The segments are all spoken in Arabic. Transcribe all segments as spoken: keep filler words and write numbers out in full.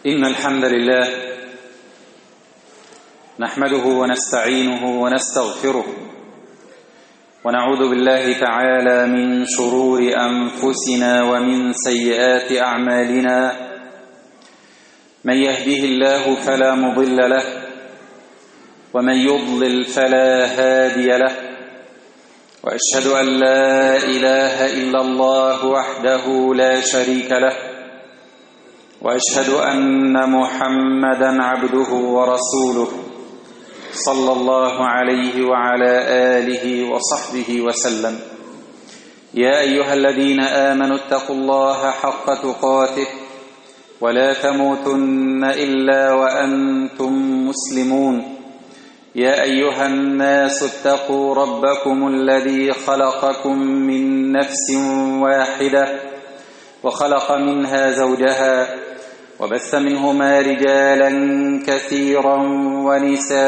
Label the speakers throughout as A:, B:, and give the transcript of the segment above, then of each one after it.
A: إن الحمد لله نحمده ونستعينه ونستغفره ونعوذ بالله تعالى من شرور أنفسنا ومن سيئات أعمالنا. من يهده الله فلا مضل له ومن يضلل فلا هادي له، وأشهد أن لا إله إلا الله وحده لا شريك له، وأشهد أن محمدًا عبده ورسوله صلى الله عليه وعلى آله وصحبه وسلم. يا أيها الذين آمنوا اتقوا الله حق تقاته ولا تموتن إلا وأنتم مسلمون. يا أيها الناس اتقوا ربكم الذي خلقكم من نفس واحدة وخلق منها زوجها وبث منهما رجالا كثيرا ونساء،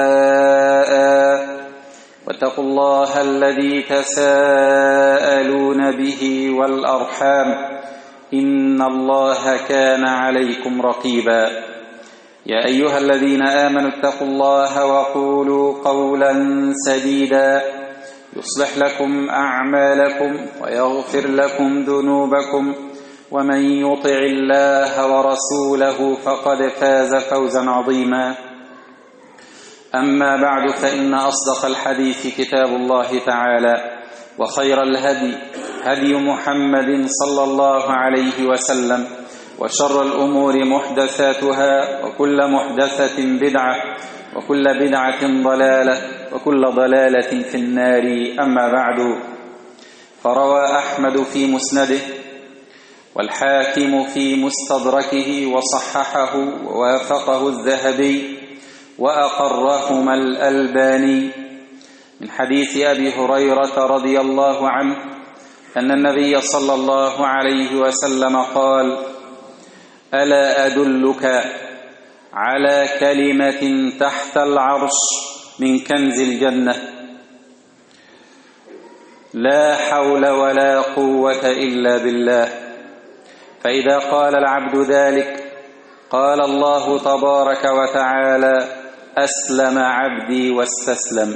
A: واتقوا الله الذي تساءلون به والأرحام إن الله كان عليكم رقيبا. يا أيها الذين آمنوا اتقوا الله وقولوا قولا سديدا يصلح لكم أعمالكم ويغفر لكم ذنوبكم، ومن يطع الله ورسوله فقد فاز فوزا عظيما. أما بعد، فإن أصدق الحديث كتاب الله تعالى، وخير الهدي هدي محمد صلى الله عليه وسلم، وشر الأمور محدثاتها، وكل محدثة بدعة، وكل بدعة ضلالة، وكل ضلالة في النار. أما بعد، فروى أحمد في مسنده والحاكم في مستدركه وصححه ووافقه الذهبي وأقرهما الألباني من حديث أبي هريرة رضي الله عنه أن النبي صلى الله عليه وسلم قال: ألا أدلك على كلمة تحت العرش من كنز الجنة، لا حول ولا قوة إلا بالله. فإذا قال العبد ذلك قال الله تبارك وتعالى: أسلم عبدي واستسلم.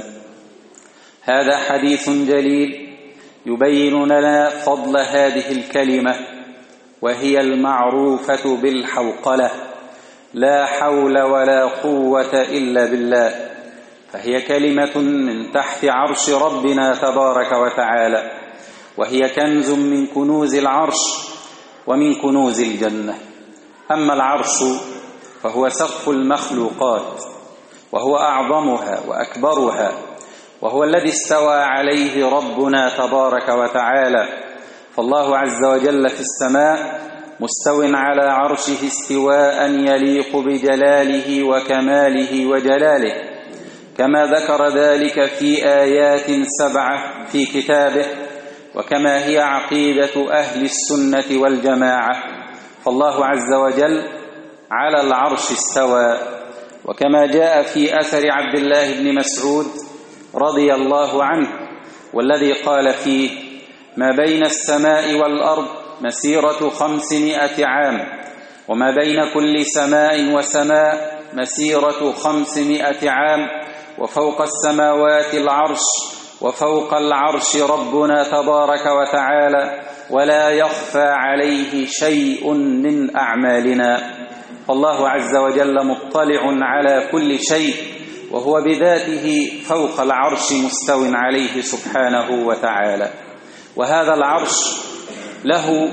A: هذا حديث جليل يبين لنا فضل هذه الكلمة، وهي المعروفة بالحوقلة، لا حول ولا قوة إلا بالله. فهي كلمة من تحت عرش ربنا تبارك وتعالى، وهي كنز من كنوز العرش ومن كنوز الجنة. أما العرش فهو سقف المخلوقات، وهو أعظمها وأكبرها، وهو الذي استوى عليه ربنا تبارك وتعالى. فالله عز وجل في السماء مستو على عرشه استواء يليق بجلاله وكماله وجلاله، كما ذكر ذلك في آيات سبعة في كتابه، وكما هي عقيدة أهل السنة والجماعة. فالله عز وجل على العرش استوى، وكما جاء في أثر عبد الله بن مسعود رضي الله عنه، والذي قال فيه: ما بين السماء والأرض مسيرة خمسمائة عام، وما بين كل سماء وسماء مسيرة خمسمائة عام، وفوق السماوات العرش، وفوق العرش ربنا تبارك وتعالى، ولا يخفى عليه شيء من أعمالنا. فالله عز وجل مطلع على كل شيء، وهو بذاته فوق العرش مستو عليه سبحانه وتعالى. وهذا العرش له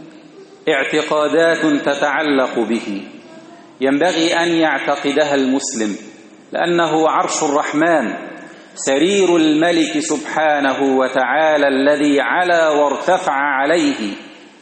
A: اعتقادات تتعلق به، ينبغي أن يعتقدها المسلم، لأنه عرش الرحمن، سرير الملك سبحانه وتعالى الذي علا وارتفع عليه.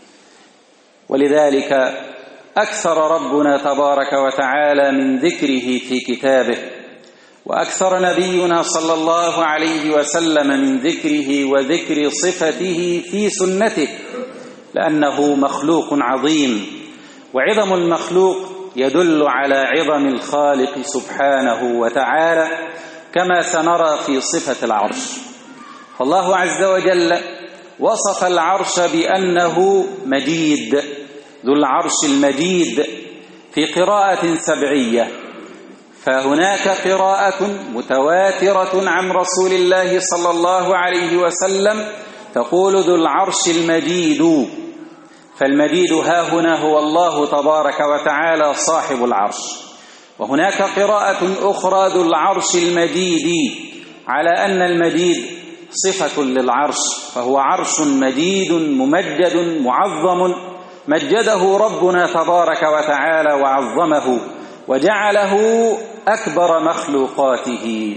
A: ولذلك أكثر ربنا تبارك وتعالى من ذكره في كتابه، وأكثر نبينا صلى الله عليه وسلم من ذكره وذكر صفته في سنته، لأنه مخلوق عظيم، وعظم المخلوق يدل على عظم الخالق سبحانه وتعالى، كما سنرى في صفة العرش. فالله عز وجل وصف العرش بأنه مجيد، ذو العرش المجيد، في قراءة سبعية، فهناك قراءة متواترة عن رسول الله صلى الله عليه وسلم تقول ذو العرش المجيد، فالمجيد ها هنا هو الله تبارك وتعالى صاحب العرش. وهناك قراءة أخرى ذو العرش المجيد، على أن المجيد صفة للعرش، فهو عرش مجيد ممجد معظم مجده ربنا تبارك وتعالى وعظمه وجعله أكبر مخلوقاته.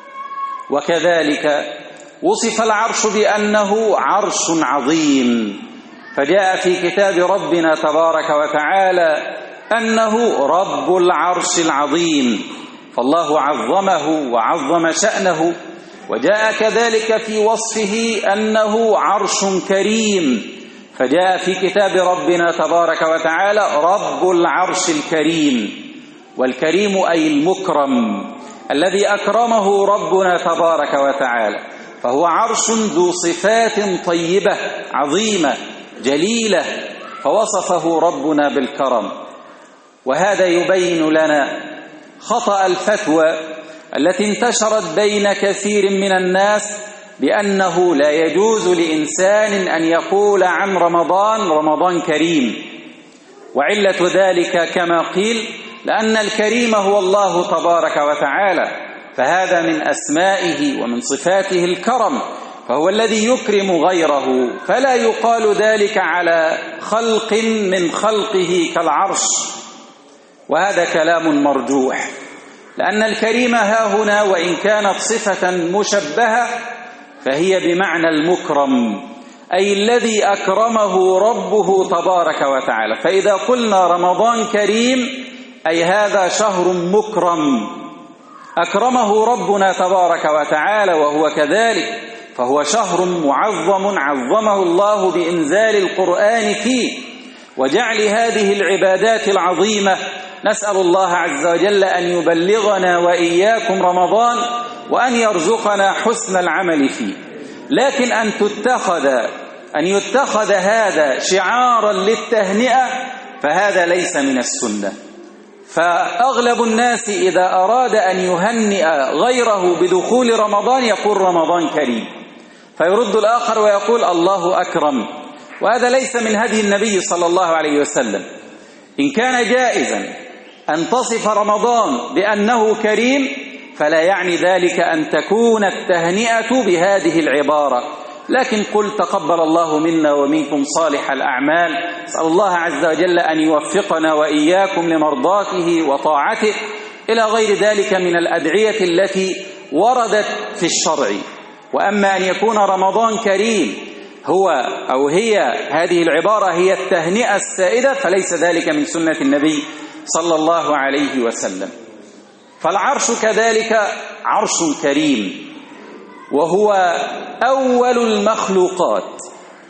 A: وكذلك وصف العرش بأنه عرش عظيم، فجاء في كتاب ربنا تبارك وتعالى أنه رب العرش العظيم، فالله عظمه وعظم شأنه. وجاء كذلك في وصفه أنه عرش كريم، فجاء في كتاب ربنا تبارك وتعالى رب العرش الكريم، والكريم أي المكرم الذي أكرمه ربنا تبارك وتعالى، فهو عرش ذو صفات طيبة عظيمة جليلة، فوصفه ربنا بالكرم. وهذا يبين لنا خطأ الفتوى التي انتشرت بين كثير من الناس بأنه لا يجوز لإنسان أن يقول عن رمضان رمضان كريم. وعلة ذلك كما قيل لأن الكريم هو الله تبارك وتعالى، فهذا من أسمائه ومن صفاته الكرم، فهو الذي يكرم غيره، فلا يقال ذلك على خلق من خلقه كالعرش. وهذا كلام مرجوح، لأن الكريم ها هنا وإن كانت صفة مشبهة فهي بمعنى المكرم، أي الذي أكرمه ربه تبارك وتعالى. فإذا قلنا رمضان كريم أي هذا شهر مكرم أكرمه ربنا تبارك وتعالى، وهو كذلك، فهو شهر معظم عظمه الله بإنزال القرآن فيه وجعل هذه العبادات العظيمة. نسأل الله عز وجل أن يبلغنا وإياكم رمضان وأن يرزقنا حسن العمل فيه. لكن أن تتخذ أن يتخذ هذا شعارا للتهنئة فهذا ليس من السنة. فأغلب الناس إذا أراد أن يهنئ غيره بدخول رمضان يقول رمضان كريم، فيرد الآخر ويقول الله أكرم، وهذا ليس من هدي النبي صلى الله عليه وسلم. إن كان جائزا أن تصف رمضان بأنه كريم فلا يعني ذلك أن تكون التهنئة بهذه العبارة، لكن قل تقبل الله منا ومنكم صالح الأعمال. أسأل الله عز وجل أن يوفقنا وإياكم لمرضاته وطاعته إلى غير ذلك من الأدعية التي وردت في الشرع. وأما أن يكون رمضان كريم هو أو هي هذه العبارة هي التهنئة السائدة فليس ذلك من سنة النبي صلى الله عليه وسلم. فالعرش كذلك عرش كريم، وهو أول المخلوقات،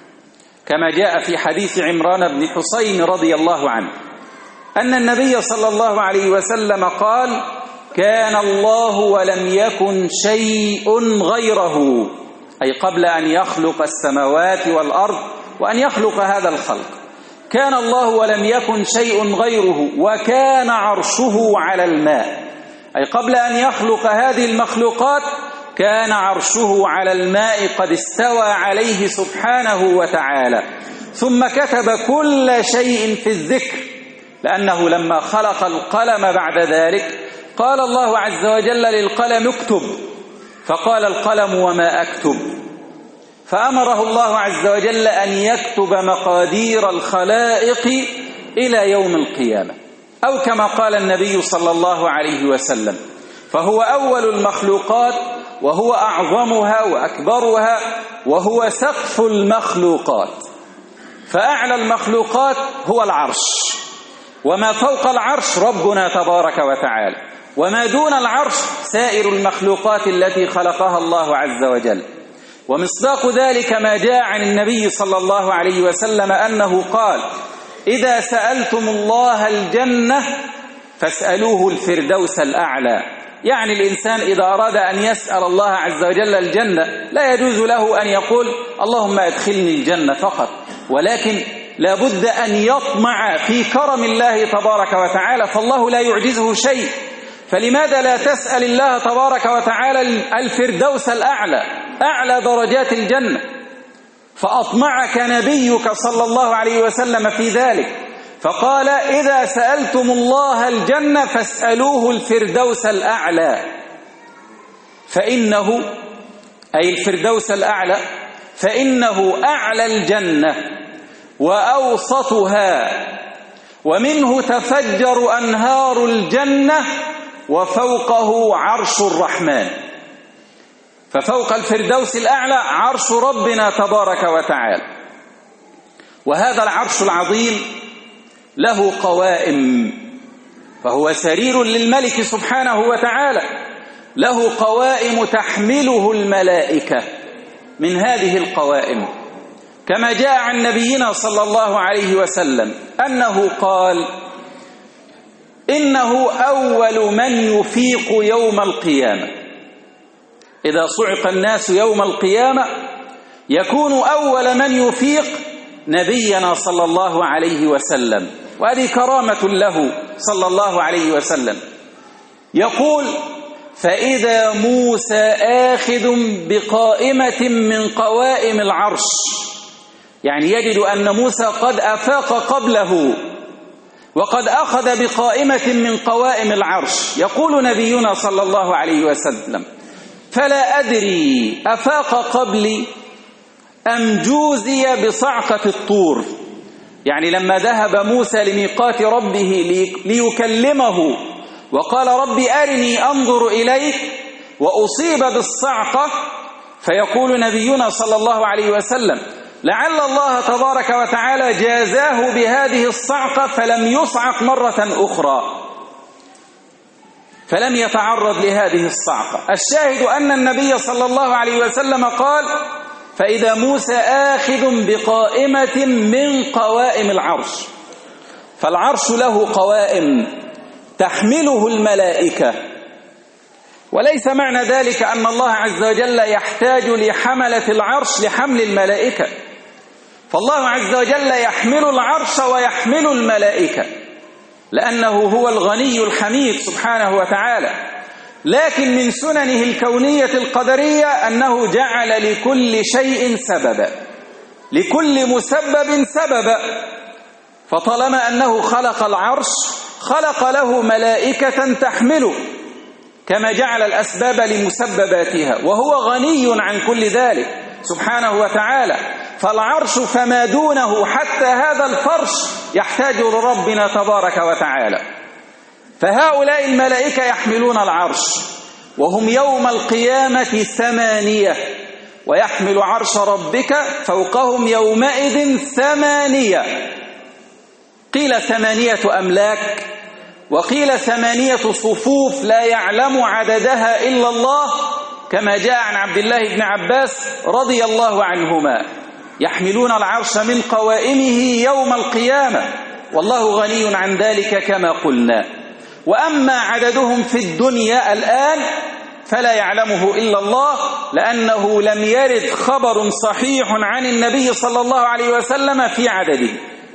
A: كما جاء في حديث عمران بن حسين رضي الله عنه أن النبي صلى الله عليه وسلم قال: كان الله ولم يكن شيء غيره، أي قبل أن يخلق السماوات والأرض وأن يخلق هذا الخلق، كان الله ولم يكن شيء غيره، وكان عرشه على الماء، أي قبل أن يخلق هذه المخلوقات كان عرشه على الماء قد استوى عليه سبحانه وتعالى. ثم كتب كل شيء في الذكر، لأنه لما خلق القلم بعد ذلك قال الله عز وجل للقلم اكتب، فقال القلم وما أكتب، فأمره الله عز وجل أن يكتب مقادير الخلائق إلى يوم القيامة، أو كما قال النبي صلى الله عليه وسلم. فهو أول المخلوقات، وهو أعظمها وأكبرها، وهو سقف المخلوقات. فأعلى المخلوقات هو العرش، وما فوق العرش ربنا تبارك وتعالى، وما دون العرش سائر المخلوقات التي خلقها الله عز وجل. ومصداق ذلك ما جاء عن النبي صلى الله عليه وسلم أنه قال: إذا سألتم الله الجنة فاسألوه الفردوس الأعلى. يعني الإنسان إذا أراد أن يسأل الله عز وجل الجنة لا يجوز له أن يقول اللهم أدخلني الجنة فقط، ولكن لابد أن يطمع في كرم الله تبارك وتعالى، فالله لا يعجزه شيء. فلماذا لا تسأل الله تبارك وتعالى الفردوس الأعلى، أعلى درجات الجنة؟ فأطمعك نبيك صلى الله عليه وسلم في ذلك، فقال: إذا سألتم الله الجنة فاسألوه الفردوس الأعلى، فإنه أي الفردوس الأعلى فإنه أعلى الجنة وأوسطها، ومنه تفجر أنهار الجنة، وفوقه عرش الرحمن. ففوق الفردوس الأعلى عرش ربنا تبارك وتعالى. وهذا العرش العظيم له قوائم، فهو سرير للملك سبحانه وتعالى، له قوائم تحمله الملائكة. من هذه القوائم كما جاء عن نبينا صلى الله عليه وسلم أنه قال: إنه أول من يفيق يوم القيامة. إذا صعق الناس يوم القيامة يكون أول من يفيق نبينا صلى الله عليه وسلم، وهذه كرامة له صلى الله عليه وسلم. يقول: فإذا موسى آخذ بقائمة من قوائم العرش، يعني يجد أن موسى قد أفاق قبله وقد أخذ بقائمة من قوائم العرش. يقول نبينا صلى الله عليه وسلم: فلا أدري أفاق قبلي أم جوزي بصعقة الطور. يعني لما ذهب موسى لميقات ربه ليكلمه وقال: ربي أرني أنظر إليك، وأصيب بالصعقة، فيقول نبينا صلى الله عليه وسلم: لعل الله تبارك وتعالى جازاه بهذه الصعقة فلم يصعق مرة أخرى، فلم يتعرض لهذه الصعقة. الشاهد أن النبي صلى الله عليه وسلم قال: فإذا موسى آخذ بقائمة من قوائم العرش. فالعرش له قوائم تحمله الملائكة، وليس معنى ذلك أن الله عز وجل يحتاج لحملة العرش لحمل الملائكة، فالله عز وجل يحمل العرش ويحمل الملائكة، لأنه هو الغني الحميد سبحانه وتعالى. لكن من سننه الكونية القدرية أنه جعل لكل شيء سببا، لكل مسبب سببا. فطالما أنه خلق العرش خلق له ملائكة تحمله، كما جعل الأسباب لمسبباتها، وهو غني عن كل ذلك سبحانه وتعالى. فالعرش فما دونه حتى هذا الفرش يحتاج لربنا تبارك وتعالى. فهؤلاء الملائكة يحملون العرش، وهم يوم القيامة ثمانية، ويحمل عرش ربك فوقهم يومئذ ثمانية. قيل ثمانية أملاك، وقيل ثمانية صفوف لا يعلم عددها إلا الله، كما جاء عن عبد الله بن عباس رضي الله عنهما. يحملون العرش من قوائمه يوم القيامة، والله غني عن ذلك كما قلنا. وأما عددهم في الدنيا الآن فلا يعلمه إلا الله، لأنه لم يرد خبر صحيح عن النبي صلى الله عليه وسلم في عدده.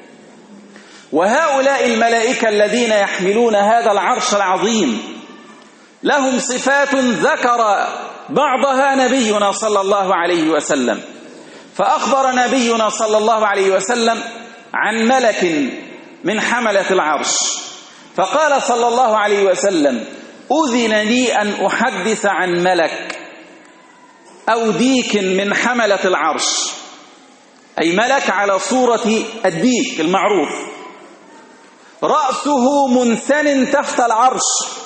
A: وهؤلاء الملائكة الذين يحملون هذا العرش العظيم لهم صفات ذكر بعضها نبينا صلى الله عليه وسلم. فأخبر نبينا صلى الله عليه وسلم عن ملك من حملة العرش، فقال صلى الله عليه وسلم: أذن لي أن أحدث عن ملك أو ديك من حملة العرش، أي ملك على صورة الديك المعروف، رأسه منثن تحت العرش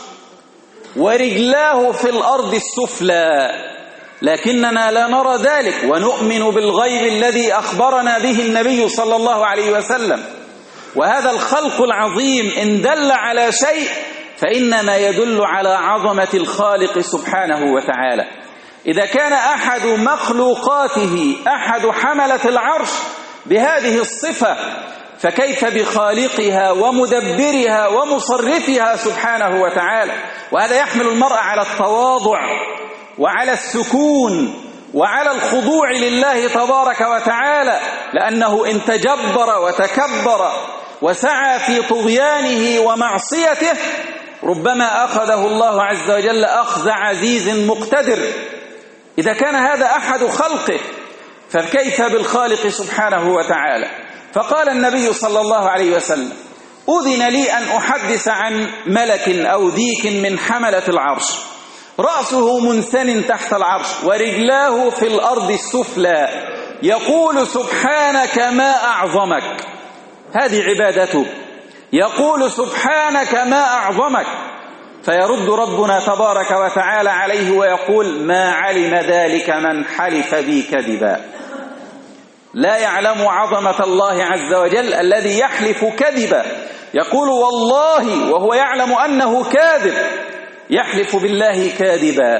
A: ورجلاه في الأرض السفلى، لكننا لا نرى ذلك ونؤمن بالغيب الذي أخبرنا به النبي صلى الله عليه وسلم. وهذا الخلق العظيم إن دل على شيء فإنما يدل على عظمة الخالق سبحانه وتعالى. إذا كان أحد مخلوقاته أحد حملة العرش بهذه الصفة، فكيف بخالقها ومدبرها ومصرفها سبحانه وتعالى. وهذا يحمل المرء على التواضع وعلى السكون وعلى الخضوع لله تبارك وتعالى، لأنه إن تجبر وتكبر وسعى في طغيانه ومعصيته ربما أخذه الله عز وجل أخذ عزيز مقتدر. إذا كان هذا أحد خلقه فكيف بالخالق سبحانه وتعالى؟ فقال النبي صلى الله عليه وسلم: أذن لي أن أحدث عن ملك أو ديك من حملة العرش، رأسه منثن تحت العرش ورجلاه في الأرض السفلى، يقول: سبحانك ما أعظمك. هذه عبادته، يقول: سبحانك ما أعظمك. فيرد ربنا تبارك وتعالى عليه ويقول: ما علم ذلك من حلف بي كذبا. لا يعلم عظمة الله عز وجل الذي يحلف كذبا، يقول والله وهو يعلم أنه كاذب، يحلف بالله كاذبا.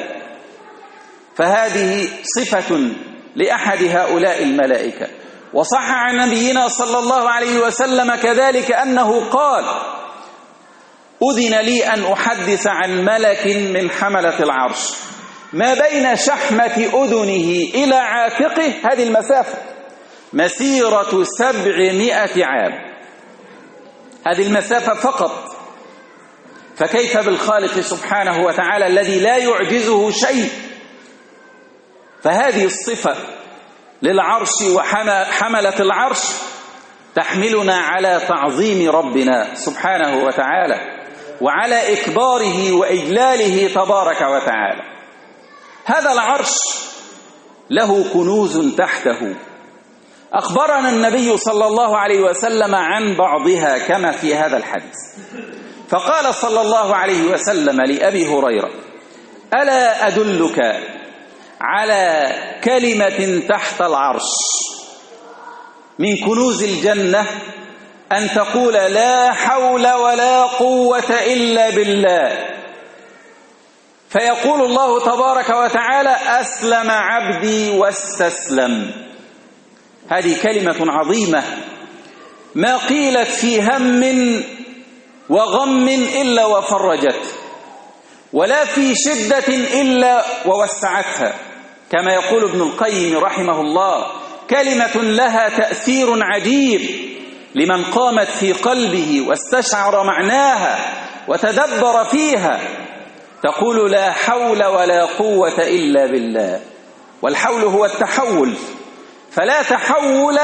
A: فهذه صفة لأحد هؤلاء الملائكة. وصح عن نبينا صلى الله عليه وسلم كذلك أنه قال: أذن لي أن أحدث عن ملك من حملة العرش ما بين شحمة أذنه إلى عاتقه، هذه المسافة مسيرة سبعمائة عام، هذه المسافة فقط. فكيف بالخالق سبحانه وتعالى الذي لا يعجزه شيء؟ فهذه الصفة للعرش وحملة العرش تحملنا على تعظيم ربنا سبحانه وتعالى وعلى إكباره وإجلاله تبارك وتعالى. هذا العرش له كنوز تحته، أخبرنا النبي صلى الله عليه وسلم عن بعضها كما في هذا الحديث. فقال صلى الله عليه وسلم لأبي هريرة: ألا أدلك على كلمة تحت العرش من كنوز الجنة أن تقول لا حول ولا قوة إلا بالله، فيقول الله تبارك وتعالى: أسلم عبدي واستسلم. هذه كلمة عظيمة ما قيلت في هم وغم إلا وفرجت، ولا في شدة إلا ووسعتها، كما يقول ابن القيم رحمه الله: كلمة لها تأثير عجيب لمن قامت في قلبه واستشعر معناها وتدبر فيها. تقول لا حول ولا قوة إلا بالله، والحول هو التحول، فلا تحول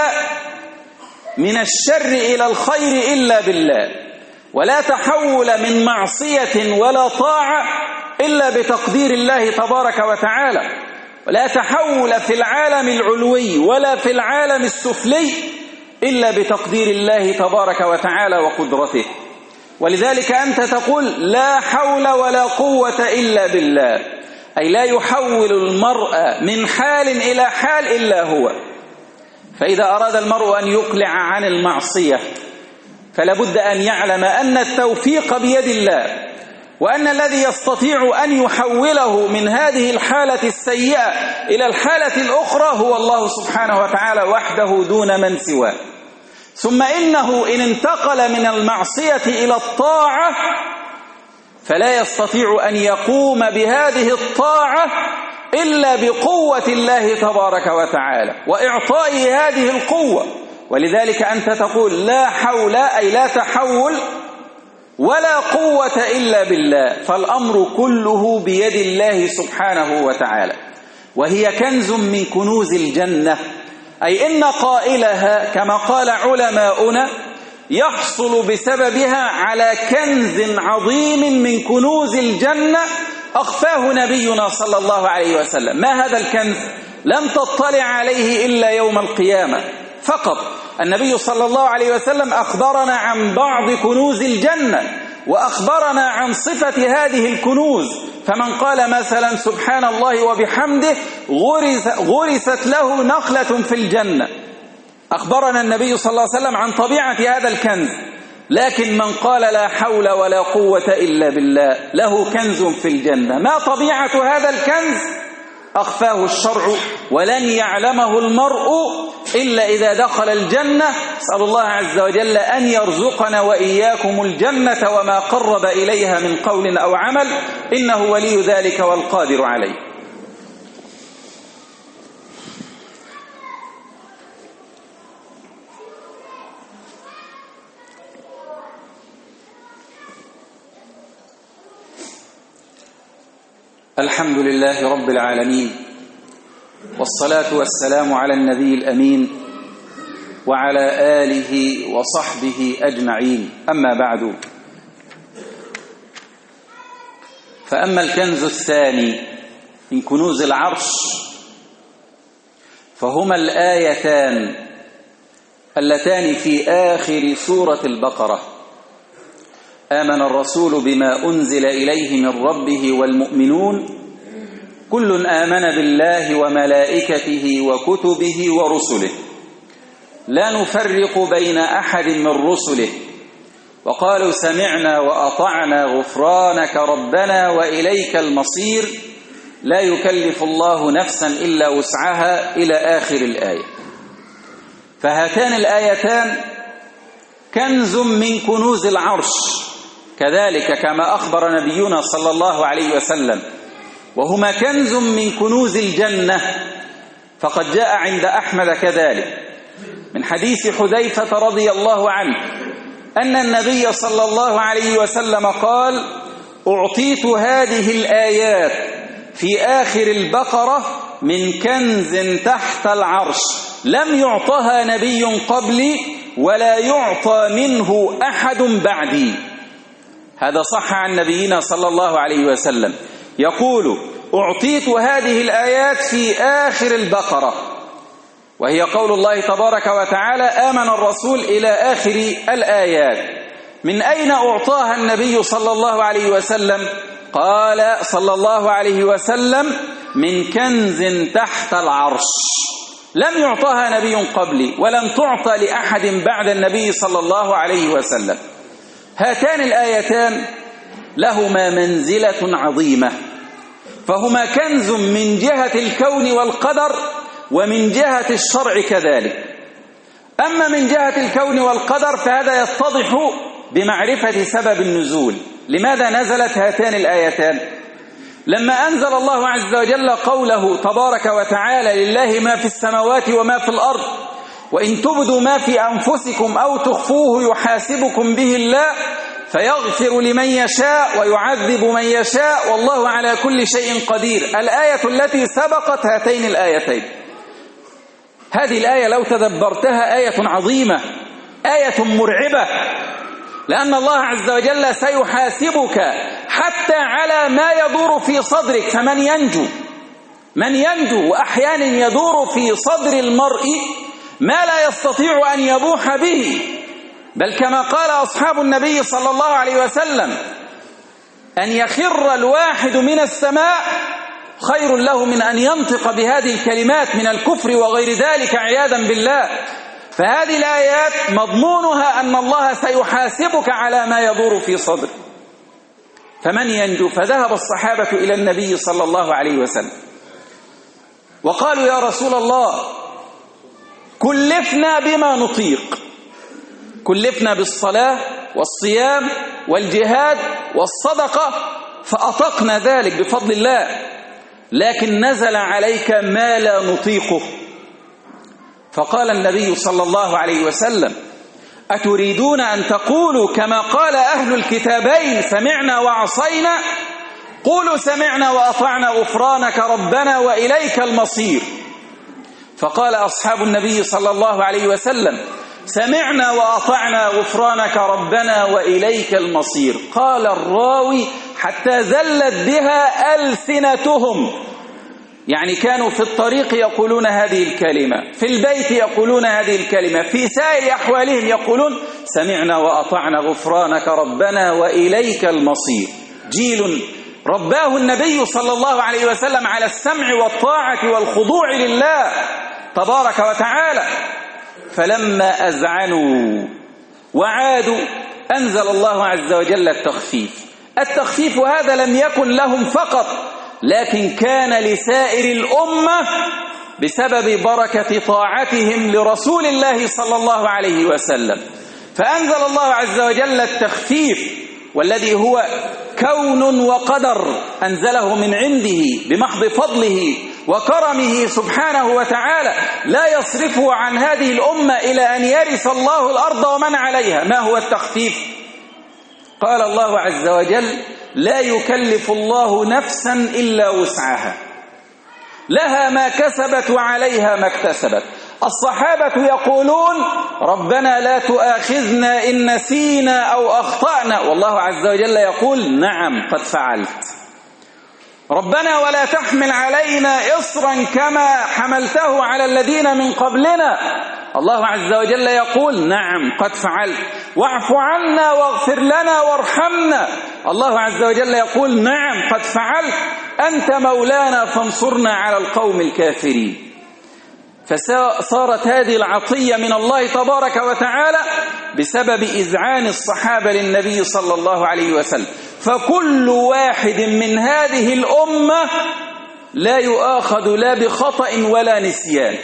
A: من الشر إلى الخير إلا بالله، ولا تحول من معصية ولا طاعة إلا بتقدير الله تبارك وتعالى، ولا تحول في العالم العلوي ولا في العالم السفلي إلا بتقدير الله تبارك وتعالى وقدرته. ولذلك أنت تقول لا حول ولا قوة إلا بالله، أي لا يحول المرء من حال إلى حال إلا هو. فإذا أراد المرء أن يقلع عن المعصية فلا بد أن يعلم أن التوفيق بيد الله، وأن الذي يستطيع أن يحوله من هذه الحالة السيئة إلى الحالة الأخرى هو الله سبحانه وتعالى وحده دون من سواه. ثم إنه إن انتقل من المعصية إلى الطاعة فلا يستطيع أن يقوم بهذه الطاعة إلا بقوة الله تبارك وتعالى وإعطائه هذه القوة. ولذلك أنت تقول لا حول، أي لا تحول ولا قوة إلا بالله، فالأمر كله بيد الله سبحانه وتعالى، وهي كنز من كنوز الجنة. أي إن قائلها كما قال علماؤنا يحصل بسببها على كنز عظيم من كنوز الجنة أخفاه نبينا صلى الله عليه وسلم. ما هذا الكنز؟ لم تطلع عليه إلا يوم القيامة فقط. النبي صلى الله عليه وسلم أخبرنا عن بعض كنوز الجنة وأخبرنا عن صفة هذه الكنوز، فمن قال مثلا سبحان الله وبحمده غرس غرست له نخلة في الجنة، أخبرنا النبي صلى الله عليه وسلم عن طبيعة هذا الكنز. لكن من قال لا حول ولا قوة إلا بالله له كنز في الجنة، ما طبيعة هذا الكنز؟ أخفاه الشرع ولن يعلمه المرء إلا إذا دخل الجنة. أسأل الله عز وجل أن يرزقنا وإياكم الجنة وما قرب إليها من قول أو عمل، إنه ولي ذلك والقادر عليه. الحمد لله رب العالمين، والصلاة والسلام على النبي الأمين وعلى آله وصحبه أجمعين. أما بعد، فأما الكنز الثاني من كنوز العرش فهما الآيتان اللتان في آخر سورة البقرة: آمن الرسول بما أنزل إليه من ربه والمؤمنون كل آمن بالله وملائكته وكتبه ورسله لا نفرق بين أحد من رسله وقالوا سمعنا وأطعنا غفرانك ربنا وإليك المصير لا يكلف الله نفسا إلا وسعها إلى آخر الآية. فهاتان الآيتان كنز من كنوز العرش، كذلك كما أخبر نبينا صلى الله عليه وسلم، وهما كنز من كنوز الجنة، فقد جاء عند أحمد كذلك من حديث حذيفة رضي الله عنه أن النبي صلى الله عليه وسلم قال: أعطيت هذه الآيات في آخر البقرة من كنز تحت العرش لم يعطها نبي قبلي ولا يعطى منه أحد بعدي. هذا صح عن نبينا صلى الله عليه وسلم، يقول: أعطيت هذه الآيات في آخر البقرة، وهي قول الله تبارك وتعالى: آمن الرسول إلى آخر الآيات. من أين أعطاها النبي صلى الله عليه وسلم؟ قال صلى الله عليه وسلم: من كنز تحت العرش لم يعطاها نبي قبلي ولم تعطى لأحد بعد النبي صلى الله عليه وسلم. هاتان الآيتان لهما منزلة عظيمة، فهما كنز من جهة الكون والقدر ومن جهة الشرع كذلك. أما من جهة الكون والقدر فهذا يتضح بمعرفة سبب النزول. لماذا نزلت هاتان الآيتان؟ لما أنزل الله عز وجل قوله تبارك وتعالى: لله ما في السماوات وما في الأرض وإن تبدوا ما في أنفسكم أو تخفوه يحاسبكم به الله فيغفر لمن يشاء ويعذب من يشاء والله على كل شيء قدير. الآية التي سبقت هاتين الآيتين. هذه الآية لو تدبرتها آية عظيمة، آية مرعبة، لأن الله عز وجل سيحاسبك حتى على ما يدور في صدرك. فمن ينجو من ينجو وأحيانا يدور في صدر المرء ما لا يستطيع أن يبوح به، بل كما قال أصحاب النبي صلى الله عليه وسلم: أن يخر الواحد من السماء خير له من أن ينطق بهذه الكلمات من الكفر وغير ذلك عياذا بالله. فهذه الآيات مضمونها أن الله سيحاسبك على ما يدور في صدرك. فمن ينجو؟ فذهب الصحابة إلى النبي صلى الله عليه وسلم وقالوا: يا رسول الله، كلفنا بما نطيق، كلفنا بالصلاة والصيام والجهاد والصدقة فأطقنا ذلك بفضل الله، لكن نزل عليك ما لا نطيقه. فقال النبي صلى الله عليه وسلم: أتريدون أن تقولوا كما قال أهل الكتابين سمعنا وعصينا؟ قولوا سمعنا وأطعنا غفرانك ربنا وإليك المصير. فقال أصحاب النبي صلى الله عليه وسلم: سمعنا وأطعنا غفرانك ربنا وإليك المصير. قال الراوي: حتى زلت بها ألسنتهم، يعني كانوا في الطريق يقولون هذه الكلمة، في البيت يقولون هذه الكلمة، في سائر أحوالهم يقولون سمعنا وأطعنا غفرانك ربنا وإليك المصير. جيل رباه النبي صلى الله عليه وسلم على السمع والطاعة والخضوع لله تبارك وتعالى. فلما أذعنوا وعادوا أنزل الله عز وجل التخفيف. التخفيف هذا لم يكن لهم فقط، لكن كان لسائر الأمة بسبب بركة طاعتهم لرسول الله صلى الله عليه وسلم. فأنزل الله عز وجل التخفيف، والذي هو كون وقدر أنزله من عنده بمحض فضله وكرمه سبحانه وتعالى، لا يصرفه عن هذه الأمة إلى أن يرث الله الأرض ومن عليها. ما هو التخفيف؟ قال الله عز وجل: لا يكلف الله نفسا إلا وسعها، لها ما كسبت وعليها ما اكتسبت. الصحابة يقولون ربنا لا تؤاخذنا إن نسينا أو أخطأنا، والله عز وجل يقول نعم قد فعلت. ربنا ولا تحمل علينا إصرا كما حملته على الذين من قبلنا، الله عز وجل يقول نعم قد فعلت. واعف عنا واغفر لنا وارحمنا، الله عز وجل يقول نعم قد فعلت. أنت مولانا فانصرنا على القوم الكافرين. فصارت هذه العطية من الله تبارك وتعالى بسبب إذعان الصحابة للنبي صلى الله عليه وسلم. فكل واحد من هذه الأمة لا يؤاخذ لا بخطأ ولا نسيان،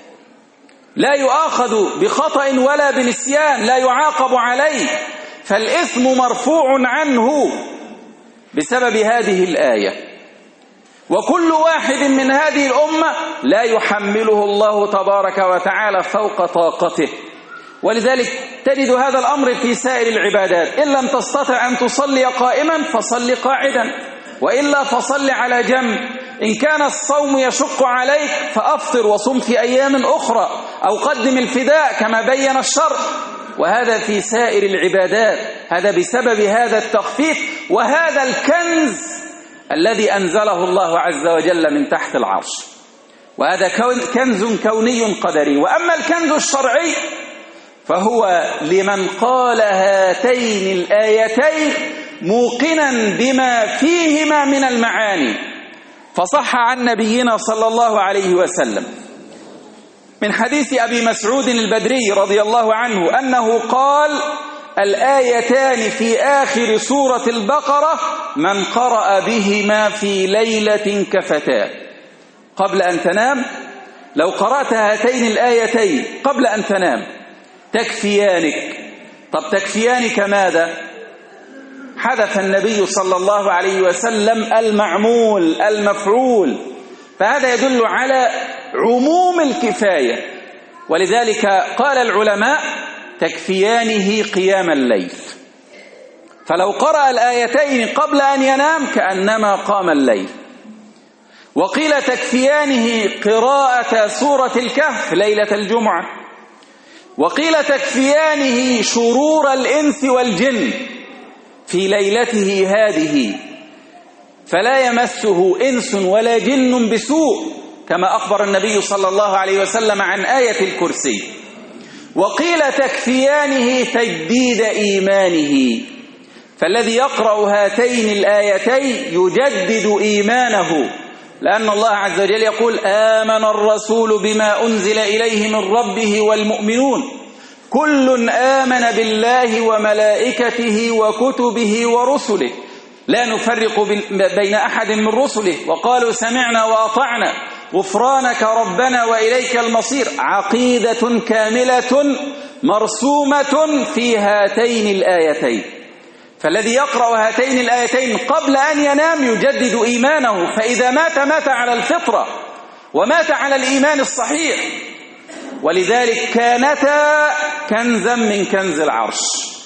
A: لا يؤاخذ بخطأ ولا بنسيان، لا يعاقب عليه، فالإثم مرفوع عنه بسبب هذه الآية. وكل واحد من هذه الأمة لا يحمله الله تبارك وتعالى فوق طاقته. ولذلك تجد هذا الأمر في سائر العبادات، إن لم تستطع أن تصلي قائما فصل قاعدا، وإلا فصل على جنب. إن كان الصوم يشق عليك فأفطر وصم في أيام أخرى، أو قدم الفداء كما بين الشرع. وهذا في سائر العبادات، هذا بسبب هذا التخفيف وهذا الكنز الذي أنزله الله عز وجل من تحت العرش، وهذا كنز كوني قدري. وأما الكنز الشرعي فهو لمن قال هاتين الآيتين موقنا بما فيهما من المعاني. فصح عن نبينا صلى الله عليه وسلم من حديث أبي مسعود البدري رضي الله عنه أنه قال: الآيتان في آخر سورة البقرة من قرأ بهما في ليلة كفتا. قبل أن تنام لو قرأت هاتين الآيتين قبل أن تنام تكفيانك. طب تكفيانك ماذا؟ حذف النبي صلى الله عليه وسلم المعمول المفعول، فهذا يدل على عموم الكفاية. ولذلك قال العلماء تكفيانه قيام الليل، فلو قرأ الآيتين قبل أن ينام كأنما قام الليل. وقيل تكفيانه قراءة سورة الكهف ليلة الجمعة، وقيل تكفيانه شرور الإنس والجن في ليلته هذه، فلا يمسه إنس ولا جن بسوء كما أخبر النبي صلى الله عليه وسلم عن آية الكرسي. وقيل تكفيانه تجديد إيمانه، فالذي يقرأ هاتين الآيتين يجدد إيمانه، لأن الله عز وجل يقول: آمن الرسول بما أنزل إليه من ربه والمؤمنون كل آمن بالله وملائكته وكتبه ورسله لا نفرق بين أحد من رسله وقالوا سمعنا وأطعنا غفرانك ربنا وإليك المصير. عقيدة كاملة مرسومة في هاتين الآيتين. فالذي يقرأ هاتين الآيتين قبل أن ينام يجدد إيمانه، فإذا مات مات على الفطرة ومات على الإيمان الصحيح. ولذلك كانتا كنزا من كنز العرش.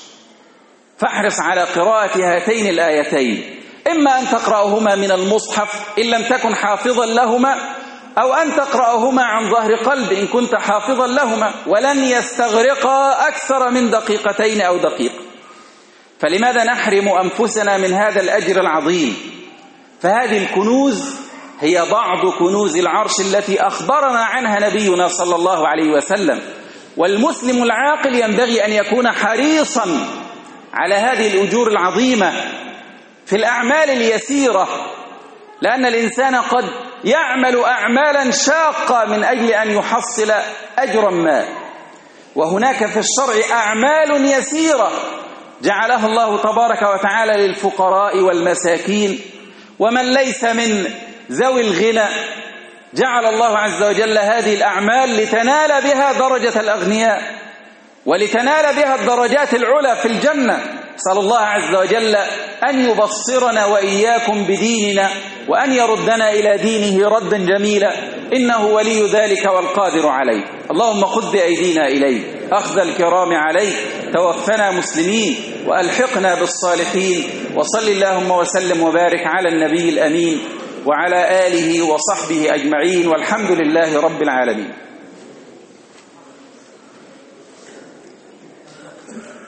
A: فاحرص على قراءة هاتين الآيتين، إما أن تقرأهما من المصحف إن لم تكن حافظا لهما، أو أن تقرأهما عن ظهر قلب إن كنت حافظا لهما، ولن يستغرقا أكثر من دقيقتين أو دقيقة. فلماذا نحرم أنفسنا من هذا الأجر العظيم؟ فهذه الكنوز هي بعض كنوز العرش التي أخبرنا عنها نبينا صلى الله عليه وسلم. والمسلم العاقل ينبغي أن يكون حريصا على هذه الأجور العظيمة في الأعمال اليسيرة، لأن الإنسان قد يعمل أعمالا شاقة من أجل أن يحصل أجرا ما، وهناك في الشرع أعمال يسيرة جعلها الله تبارك وتعالى للفقراء والمساكين ومن ليس من ذوي الغنى. جعل الله عز وجل هذه الأعمال لتنال بها درجة الأغنياء ولتنال بها الدرجات العلى في الجنة. صلى الله عز وجل أن يبصرنا وإياكم بديننا وأن يردنا إلى دينه ردا جميلا، إنه ولي ذلك والقادر عليه. اللهم خذ بأيدينا إليه أخذ الكرام عليه، توفنا مسلمين وألحقنا بالصالحين. وصل اللهم وسلم وبارك على النبي الأمين وعلى آله وصحبه أجمعين، والحمد لله رب العالمين.